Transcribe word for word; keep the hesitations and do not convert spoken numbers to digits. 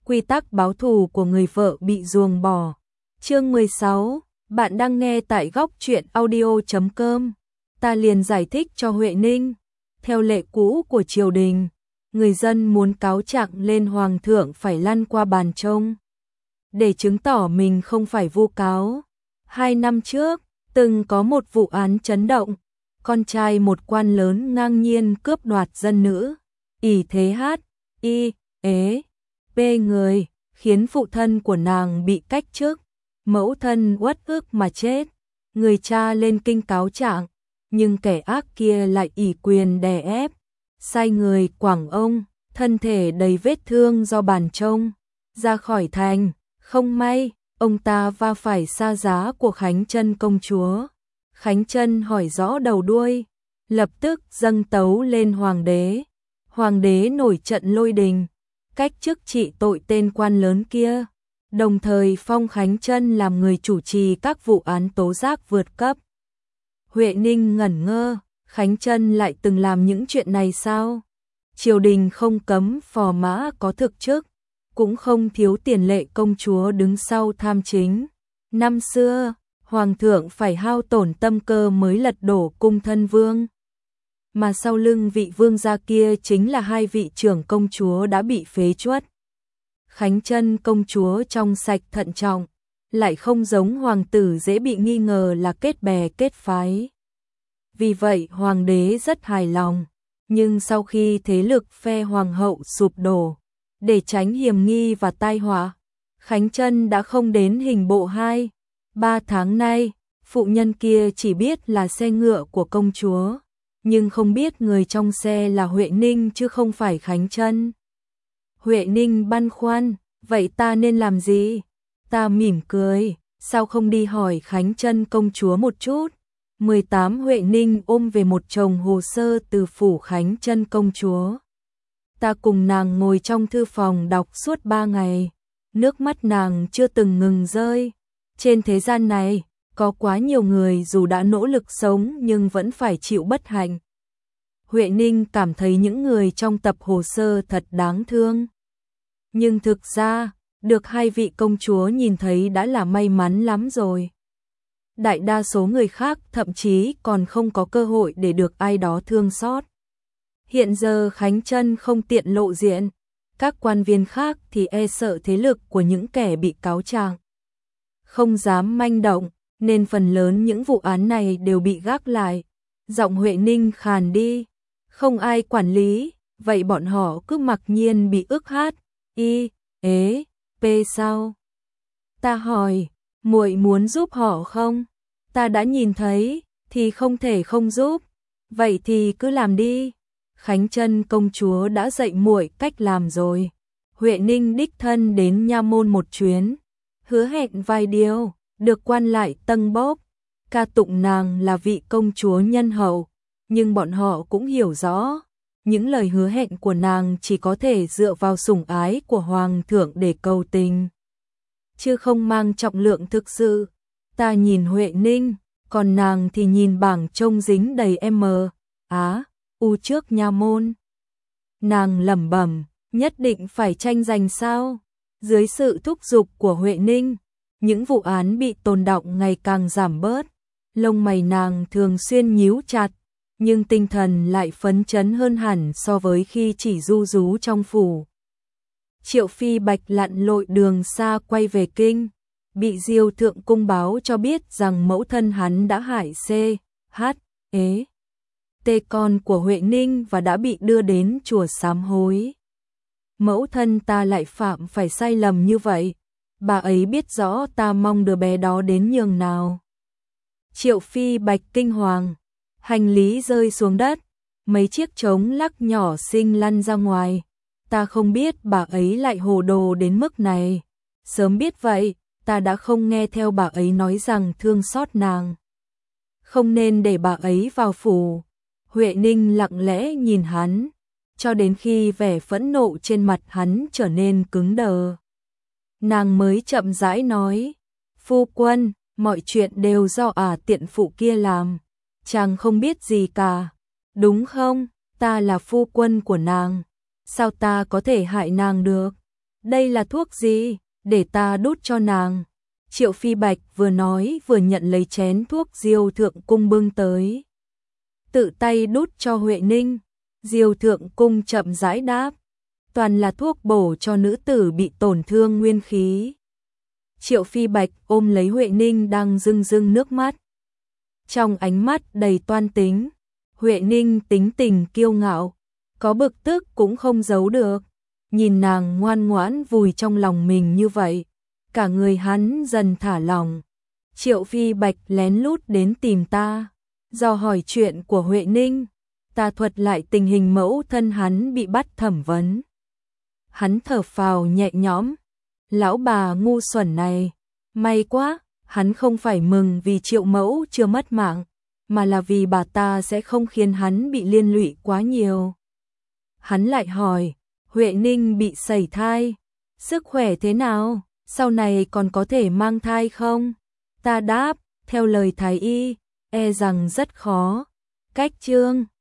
quy tắc báo thù của người vợ bị ruồng bỏ. Chương mười sáu, bạn đang nghe tại góc truyện audio chấm com. Ta liền giải thích cho Huệ Ninh, theo lệ cũ của triều đình, người dân muốn cáo trạng lên hoàng thượng phải lăn qua bàn trông, để chứng tỏ mình không phải vu cáo. Hai năm trước, từng có một vụ án chấn động, con trai một quan lớn ngang nhiên cướp đoạt dân nữ, ỷ thế hát, y, ế, p người, khiến phụ thân của nàng bị cách chức, mẫu thân uất ức mà chết. Người cha lên kinh cáo trạng, nhưng kẻ ác kia lại ỷ quyền đè ép, sai người quẳng ông, thân thể đầy vết thương do bàn trông, ra khỏi thành. Không may, ông ta va phải sa giá của Khánh Chân công chúa. Khánh Chân hỏi rõ đầu đuôi, lập tức dâng tấu lên hoàng đế. Hoàng đế nổi trận lôi đình, cách chức trị tội tên quan lớn kia, đồng thời phong Khánh Chân làm người chủ trì các vụ án tố giác vượt cấp. Huệ Ninh ngẩn ngơ, Khánh Chân lại từng làm những chuyện này sao? Triều đình không cấm phò mã có thực chức, cũng không thiếu tiền lệ công chúa đứng sau tham chính. Năm xưa, hoàng thượng phải hao tổn tâm cơ mới lật đổ cung thân vương, mà sau lưng vị vương gia kia chính là hai vị trưởng công chúa đã bị phế truất. Khánh Chân công chúa trong sạch thận trọng, lại không giống hoàng tử dễ bị nghi ngờ là kết bè kết phái. Vì vậy hoàng đế rất hài lòng, nhưng sau khi thế lực phe hoàng hậu sụp đổ, để tránh hiểm nghi và tai họa, Khánh Chân đã không đến hình bộ hai, ba tháng nay. Phụ nhân kia chỉ biết là xe ngựa của công chúa, nhưng không biết người trong xe là Huệ Ninh chứ không phải Khánh Chân. Huệ Ninh băn khoăn, vậy ta nên làm gì? Ta mỉm cười, sao không đi hỏi Khánh Chân công chúa một chút? mười tám Huệ Ninh ôm về một chồng hồ sơ từ phủ Khánh Chân công chúa. Ta cùng nàng ngồi trong thư phòng đọc suốt ba ngày, nước mắt nàng chưa từng ngừng rơi. Trên thế gian này, có quá nhiều người dù đã nỗ lực sống nhưng vẫn phải chịu bất hạnh. Huệ Ninh cảm thấy những người trong tập hồ sơ thật đáng thương. Nhưng thực ra, được hai vị công chúa nhìn thấy đã là may mắn lắm rồi. Đại đa số người khác thậm chí còn không có cơ hội để được ai đó thương xót. Hiện giờ Khánh Chân không tiện lộ diện, các quan viên khác thì e sợ thế lực của những kẻ bị cáo trạng, không dám manh động, nên phần lớn những vụ án này đều bị gác lại. Giọng Huệ Ninh khàn đi, không ai quản lý, vậy bọn họ cứ mặc nhiên bị ức hát, y, ế, p sao? Ta hỏi, muội muốn giúp họ không? Ta đã nhìn thấy, thì không thể không giúp, vậy thì cứ làm đi. Khánh Chân công chúa đã dạy muội cách làm rồi. Huệ Ninh đích thân đến nha môn một chuyến, hứa hẹn vài điều, được quan lại tâng bốc, ca tụng nàng là vị công chúa nhân hậu, nhưng bọn họ cũng hiểu rõ, những lời hứa hẹn của nàng chỉ có thể dựa vào sủng ái của hoàng thượng để cầu tình, chứ không mang trọng lượng thực sự. Ta nhìn Huệ Ninh, còn nàng thì nhìn bảng trông dính đầy M, Á, U trước nha môn. Nàng lẩm bẩm, nhất định phải tranh giành sao? Dưới sự thúc giục của Huệ Ninh, những vụ án bị tồn đọng ngày càng giảm bớt, lông mày nàng thường xuyên nhíu chặt, nhưng tinh thần lại phấn chấn hơn hẳn so với khi chỉ du rú trong phủ. Triệu Phi Bạch lặn lội đường xa quay về kinh, bị Diêu thượng cung báo cho biết rằng mẫu thân hắn đã hại C, H, ế, T con của Huệ Ninh và đã bị đưa đến chùa sám hối. Mẫu thân ta lại phạm phải sai lầm như vậy, bà ấy biết rõ ta mong đứa bé đó đến nhường nào. Triệu Phi Bạch kinh hoàng, hành lý rơi xuống đất, mấy chiếc trống lắc nhỏ xinh lăn ra ngoài. Ta không biết bà ấy lại hồ đồ đến mức này, sớm biết vậy, ta đã không nghe theo bà ấy nói rằng thương xót nàng, không nên để bà ấy vào phủ. Huệ Ninh lặng lẽ nhìn hắn, cho đến khi vẻ phẫn nộ trên mặt hắn trở nên cứng đờ, nàng mới chậm rãi nói, phu quân, mọi chuyện đều do ả tiện phụ kia làm, chàng không biết gì cả, đúng không? Ta là phu quân của nàng, sao ta có thể hại nàng được? Đây là thuốc gì? Để ta đút cho nàng. Triệu Phi Bạch vừa nói vừa nhận lấy chén thuốc Diêu Thượng Cung bưng tới. Tự tay đút cho Huệ Ninh. Diêu Thượng Cung chậm rãi đáp. Toàn là thuốc bổ cho nữ tử bị tổn thương nguyên khí. Triệu Phi Bạch ôm lấy Huệ Ninh đang rưng rưng nước mắt. Trong ánh mắt đầy toan tính, Huệ Ninh tính tình kiêu ngạo, có bực tức cũng không giấu được. Nhìn nàng ngoan ngoãn vùi trong lòng mình như vậy, cả người hắn dần thả lỏng. Triệu Phi Bạch lén lút đến tìm ta, dò hỏi chuyện của Huệ Ninh. Ta thuật lại tình hình mẫu thân hắn bị bắt thẩm vấn. Hắn thở phào nhẹ nhõm. Lão bà ngu xuẩn này, may quá, hắn không phải mừng vì Triệu mẫu chưa mất mạng, mà là vì bà ta sẽ không khiến hắn bị liên lụy quá nhiều. Hắn lại hỏi, Huệ Ninh bị sẩy thai, sức khỏe thế nào, sau này còn có thể mang thai không? Ta đáp, theo lời thái y, e rằng rất khó. Cách chương